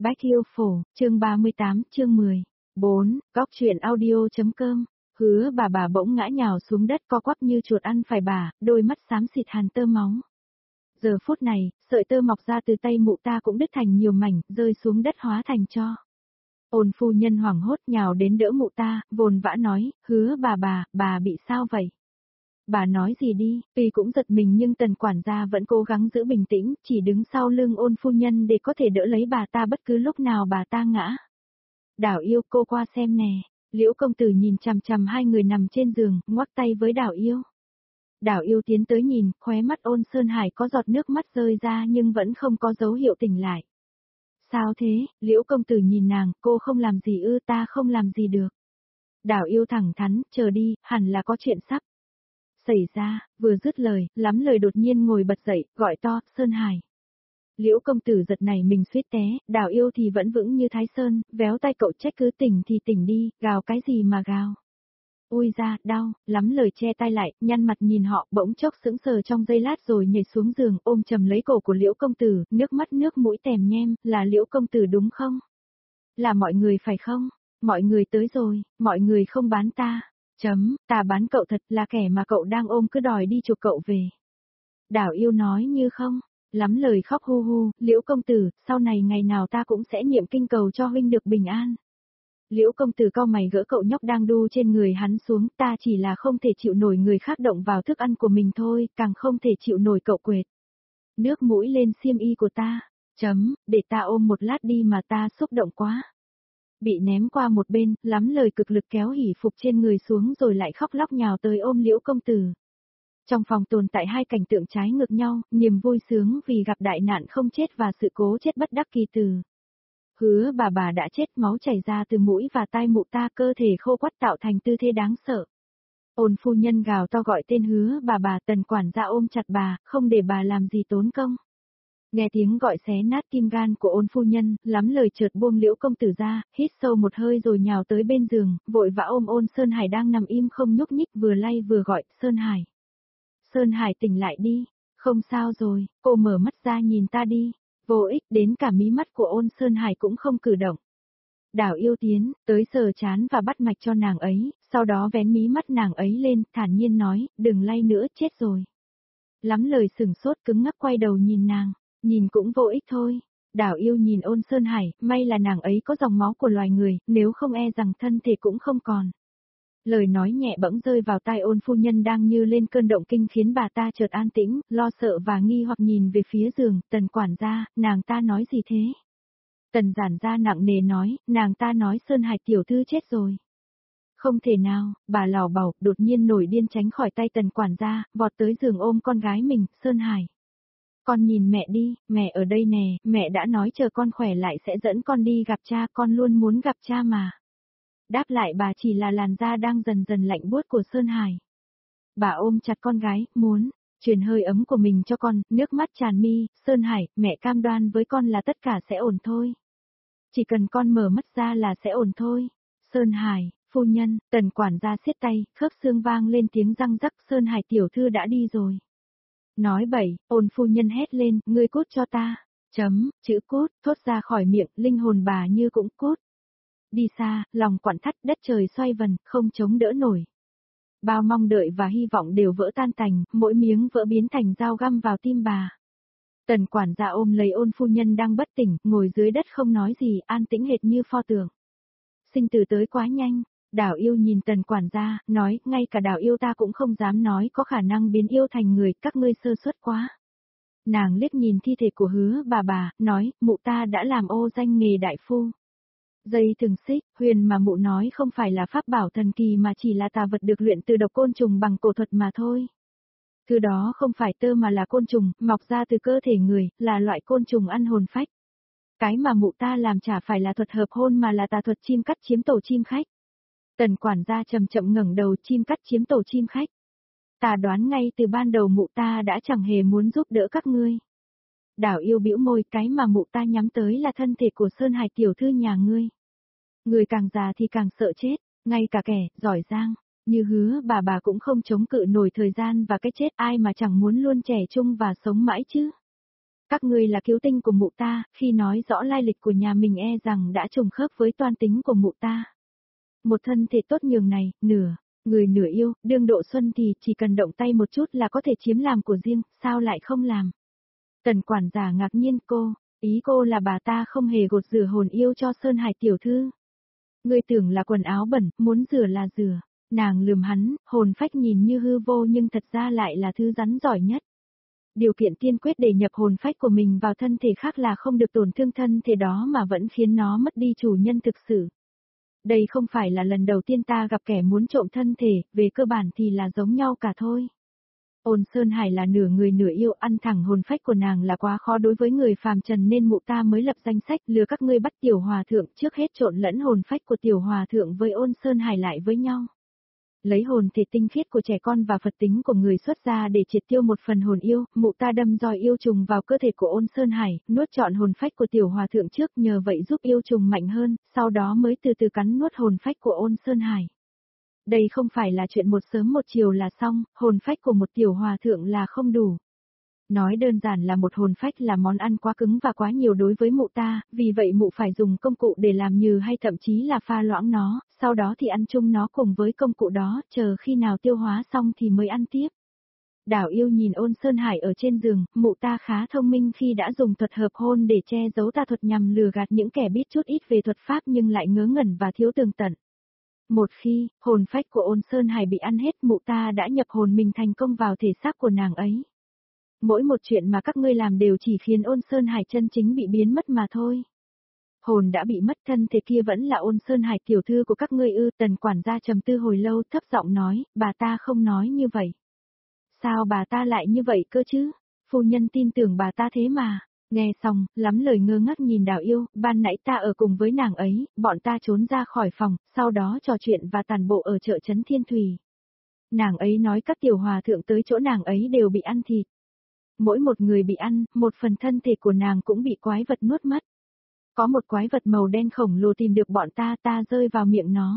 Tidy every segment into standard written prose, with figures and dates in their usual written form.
Bách Yêu Phổ, chương 38, chương 10. 4. Góc truyện audio.com. Hứa bà bỗng ngã nhào xuống đất co quắp như chuột ăn phải bà, đôi mắt xám xịt hàn tơ máu. Giờ phút này, sợi tơ mọc ra từ tay mụ ta cũng đứt thành nhiều mảnh, rơi xuống đất hóa thành tro. Ôn phu nhân hoảng hốt nhào đến đỡ mụ ta, vồn vã nói, hứa bà bị sao vậy? Bà nói gì đi, tuy cũng giật mình nhưng tần quản gia vẫn cố gắng giữ bình tĩnh, chỉ đứng sau lưng ôn phu nhân để có thể đỡ lấy bà ta bất cứ lúc nào bà ta ngã. Đảo Yêu, cô qua xem nè. Liễu công tử nhìn chằm chằm hai người nằm trên giường, ngoắc tay với Đảo Yêu. Đảo Yêu tiến tới nhìn, khóe mắt Ôn Sơn Hải có giọt nước mắt rơi ra nhưng vẫn không có dấu hiệu tỉnh lại. Sao thế? Liễu công tử nhìn nàng, cô không làm gì ư? Ta không làm gì được. Đảo Yêu thẳng thắn, chờ đi, hẳn là có chuyện sắp xảy ra. Vừa dứt lời, lắm lời đột nhiên ngồi bật dậy, gọi to, Sơn Hải. Liễu công tử giật này mình suýt té, Đảo Yêu thì vẫn vững như Thái Sơn, véo tay cậu trách cứ tỉnh thì tỉnh đi, gào cái gì mà gào. Ui ra, đau, lắm lời che tay lại, nhăn mặt nhìn họ, bỗng chốc sững sờ trong giây lát rồi nhảy xuống giường, ôm chầm lấy cổ của Liễu công tử, nước mắt nước mũi tèm nhem, là Liễu công tử đúng không? Là mọi người phải không? Mọi người tới rồi, mọi người không bán ta. Ta bán cậu thật, là kẻ mà cậu đang ôm cứ đòi đi chuộc cậu về. Đảo Yêu nói như không. Lắm lời khóc hu hu, Liễu công tử, sau này ngày nào ta cũng sẽ niệm kinh cầu cho huynh được bình an. Liễu công tử cau mày gỡ cậu nhóc đang đu trên người hắn xuống, ta chỉ là không thể chịu nổi người khác động vào thức ăn của mình thôi, càng không thể chịu nổi cậu quệt nước mũi lên xiêm y của ta. Để ta ôm một lát đi mà ta xúc động quá. Bị ném qua một bên, lắm lời cực lực kéo hỉ phục trên người xuống rồi lại khóc lóc nhào tới ôm Liễu công tử. Trong phòng tồn tại hai cảnh tượng trái ngược nhau, niềm vui sướng vì gặp đại nạn không chết và sự cố chết bất đắc kỳ từ. Hứa bà đã chết, máu chảy ra từ mũi và tai mụ ta, cơ thể khô quắt tạo thành tư thế đáng sợ. Ôn phu nhân gào to gọi tên hứa bà, tần quản gia ôm chặt bà, không để bà làm gì tốn công. Nghe tiếng gọi xé nát tim gan của ôn phu nhân, lắm lời chợt buông Liễu công tử ra, hít sâu một hơi rồi nhào tới bên giường, vội vã ôm Ôn Sơn Hải đang nằm im không nhúc nhích, vừa lay vừa gọi, Sơn Hải. Sơn Hải tỉnh lại đi, không sao rồi, cô mở mắt ra nhìn ta đi. Vô ích, đến cả mí mắt của Ôn Sơn Hải cũng không cử động. Đảo Yêu tiến, tới sờ chán và bắt mạch cho nàng ấy, sau đó vén mí mắt nàng ấy lên, thản nhiên nói, đừng lay nữa, chết rồi. Lắm lời sừng sốt cứng ngắc quay đầu nhìn nàng, nhìn cũng vô ích thôi. Đảo Yêu nhìn Ôn Sơn Hải, may là nàng ấy có dòng máu của loài người, nếu không e rằng thân thể cũng không còn. Lời nói nhẹ bỗng rơi vào tai Ôn phu nhân đang như lên cơn động kinh khiến bà ta chợt an tĩnh, lo sợ và nghi hoặc nhìn về phía giường, tần quản gia, nàng ta nói gì thế? Tần giản gia nặng nề nói, nàng ta nói Sơn Hải tiểu thư chết rồi. Không thể nào, bà lảo bảo, đột nhiên nổi điên tránh khỏi tay tần quản gia, vọt tới giường ôm con gái mình, Sơn Hải. Con nhìn mẹ đi, mẹ ở đây nè, mẹ đã nói chờ con khỏe lại sẽ dẫn con đi gặp cha, con luôn muốn gặp cha mà. Đáp lại bà chỉ là làn da đang dần dần lạnh buốt của Sơn Hải. Bà ôm chặt con gái, muốn truyền hơi ấm của mình cho con, nước mắt tràn mi, Sơn Hải, mẹ cam đoan với con là tất cả sẽ ổn thôi. Chỉ cần con mở mắt ra là sẽ ổn thôi. Sơn Hải, phu nhân, tần quản gia siết tay, khớp xương vang lên tiếng răng rắc, Sơn Hải tiểu thư đã đi rồi. Nói bậy, Ôn phu nhân hét lên, ngươi cút cho ta. Chữ cút, thốt ra khỏi miệng, linh hồn bà như cũng cút. Đi xa, lòng quặn thắt, đất trời xoay vần, không chống đỡ nổi. Bao mong đợi và hy vọng đều vỡ tan tành, mỗi miếng vỡ biến thành dao găm vào tim bà. Tần quản gia ôm lấy Ôn phu nhân đang bất tỉnh, ngồi dưới đất không nói gì, an tĩnh hệt như pho tượng. Sinh tử tới quá nhanh. Đảo Yêu nhìn tần quản gia, nói, ngay cả Đảo Yêu ta cũng không dám nói có khả năng biến yêu thành người, các ngươi sơ suất quá. Nàng liếc nhìn thi thể của hứa bà, nói, mụ ta đã làm ô danh nghề đại phu. Dây thừng xích, huyền mà mụ nói không phải là pháp bảo thần kỳ mà chỉ là tà vật được luyện từ độc côn trùng bằng cổ thuật mà thôi. Thứ đó không phải tơ mà là côn trùng, mọc ra từ cơ thể người, là loại côn trùng ăn hồn phách. Cái mà mụ ta làm chả phải là thuật hợp hôn mà là tà thuật chim cắt chiếm tổ chim khách. Tần quản gia chậm chậm ngẩng đầu, chim cắt chiếm tổ chim khách. Ta đoán ngay từ ban đầu mụ ta đã chẳng hề muốn giúp đỡ các ngươi. Đảo Yêu bĩu môi, cái mà mụ ta nhắm tới là thân thể của Sơn Hải tiểu thư nhà ngươi. Người càng già thì càng sợ chết, ngay cả kẻ giỏi giang như hứa bà cũng không chống cự nổi thời gian và cái chết, ai mà chẳng muốn luôn trẻ trung và sống mãi chứ. Các ngươi là cứu tinh của mụ ta, khi nói rõ lai lịch của nhà mình e rằng đã trùng khớp với toan tính của mụ ta. Một thân thể tốt nhường này, nửa, người nửa yêu, đương độ xuân thì chỉ cần động tay một chút là có thể chiếm làm của riêng, sao lại không làm? Tần quản gia ngạc nhiên ý cô là bà ta không hề gột rửa hồn yêu cho Sơn Hải tiểu thư. Ngươi tưởng là quần áo bẩn, muốn rửa là rửa. Nàng lườm hắn, hồn phách nhìn như hư vô nhưng thật ra lại là thứ rắn giỏi nhất. Điều kiện tiên quyết để nhập hồn phách của mình vào thân thể khác là không được tổn thương thân thể đó mà vẫn khiến nó mất đi chủ nhân thực sự. Đây không phải là lần đầu tiên ta gặp kẻ muốn trộm thân thể, về cơ bản thì là giống nhau cả thôi. Ôn Sơn Hải là nửa người nửa yêu, ăn thẳng hồn phách của nàng là quá khó đối với người phàm trần nên mụ ta mới lập danh sách lừa các ngươi bắt tiểu hòa thượng, trước hết trộn lẫn hồn phách của tiểu hòa thượng với Ôn Sơn Hải lại với nhau. Lấy hồn thể tinh khiết của trẻ con và Phật tính của người xuất gia để triệt tiêu một phần hồn yêu, mụ ta đâm roi yêu trùng vào cơ thể của Ôn Sơn Hải, nuốt trọn hồn phách của tiểu hòa thượng trước, nhờ vậy giúp yêu trùng mạnh hơn, sau đó mới từ từ cắn nuốt hồn phách của Ôn Sơn Hải. Đây không phải là chuyện một sớm một chiều là xong, hồn phách của một tiểu hòa thượng là không đủ. Nói đơn giản là một hồn phách là món ăn quá cứng và quá nhiều đối với mụ ta, vì vậy mụ phải dùng công cụ để làm nhừ hay thậm chí là pha loãng nó, sau đó thì ăn chung nó cùng với công cụ đó, chờ khi nào tiêu hóa xong thì mới ăn tiếp. Đảo yêu nhìn Ôn Sơn Hải ở trên giường, mụ ta khá thông minh khi đã dùng thuật hợp hôn để che giấu tà thuật nhằm lừa gạt những kẻ biết chút ít về thuật pháp nhưng lại ngớ ngẩn và thiếu tường tận. Một khi, hồn phách của Ôn Sơn Hải bị ăn hết, mụ ta đã nhập hồn mình thành công vào thể xác của nàng ấy. Mỗi một chuyện mà các ngươi làm đều chỉ khiến Ôn Sơn Hải chân chính bị biến mất mà thôi. Hồn đã bị mất, thân thể kia vẫn là Ôn Sơn Hải tiểu thư của các ngươi ư? Tần quản gia trầm tư hồi lâu, thấp giọng nói, bà ta không nói như vậy. Sao bà ta lại như vậy cơ chứ? Phu nhân tin tưởng bà ta thế mà. Nghe xong, lắm lời ngơ ngác nhìn Đào Yêu, ban nãy ta ở cùng với nàng ấy, bọn ta trốn ra khỏi phòng, sau đó trò chuyện và tàn bộ ở chợ Trấn Thiên Thủy. Nàng ấy nói các tiểu hòa thượng tới chỗ nàng ấy đều bị ăn thịt. Mỗi một người bị ăn, một phần thân thể của nàng cũng bị quái vật nuốt mất. Có một quái vật màu đen khổng lồ tìm được bọn ta rơi vào miệng nó.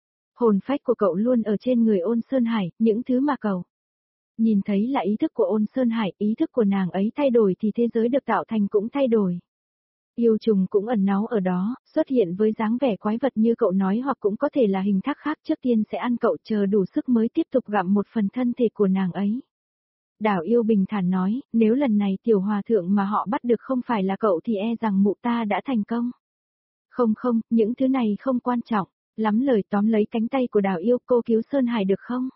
Hồn phách của cậu luôn ở trên người Ôn Sơn Hải, những thứ mà cậu nhìn thấy là ý thức của Ôn Sơn Hải, ý thức của nàng ấy thay đổi thì thế giới được tạo thành cũng thay đổi. Yêu trùng cũng ẩn náu ở đó, xuất hiện với dáng vẻ quái vật như cậu nói hoặc cũng có thể là hình thác khác, trước tiên sẽ ăn cậu, chờ đủ sức mới tiếp tục gặm một phần thân thể của nàng ấy. Đảo Yêu bình thản nói, nếu lần này tiểu hòa thượng mà họ bắt được không phải là cậu thì e rằng mụ ta đã thành công. Không, những thứ này không quan trọng, lắm lời tóm lấy cánh tay của Đảo Yêu, cô cứu Sơn Hải được không?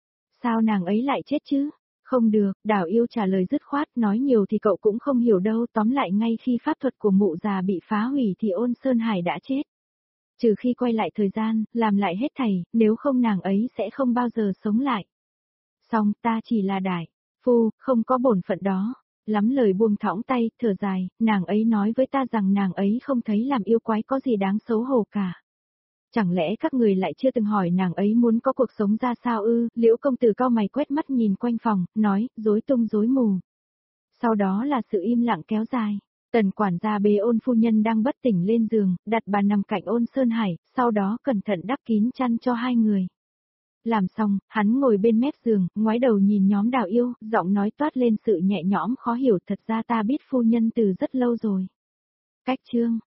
Sao nàng ấy lại chết chứ? Không được, Đảo Yêu trả lời dứt khoát, nói nhiều thì cậu cũng không hiểu đâu, tóm lại ngay khi pháp thuật của mụ già bị phá hủy thì Ôn Sơn Hải đã chết. Trừ khi quay lại thời gian, làm lại hết thảy, nếu không nàng ấy sẽ không bao giờ sống lại. Xong, ta chỉ là đại phu, không có bổn phận đó. Lắm lời buông thõng tay, thở dài, nàng ấy nói với ta rằng nàng ấy không thấy làm yêu quái có gì đáng xấu hổ cả. Chẳng lẽ các người lại chưa từng hỏi nàng ấy muốn có cuộc sống ra sao ư? Liễu công tử cau mày quét mắt nhìn quanh phòng, nói, rối tung rối mù. Sau đó là sự im lặng kéo dài. Tần quản gia bế Ôn phu nhân đang bất tỉnh lên giường, đặt bà nằm cạnh Ôn Sơn Hải, sau đó cẩn thận đắp kín chăn cho hai người. Làm xong, hắn ngồi bên mép giường, ngoái đầu nhìn nhóm Đào Yêu, giọng nói toát lên sự nhẹ nhõm khó hiểu, thật ra ta biết phu nhân từ rất lâu rồi. Cách chương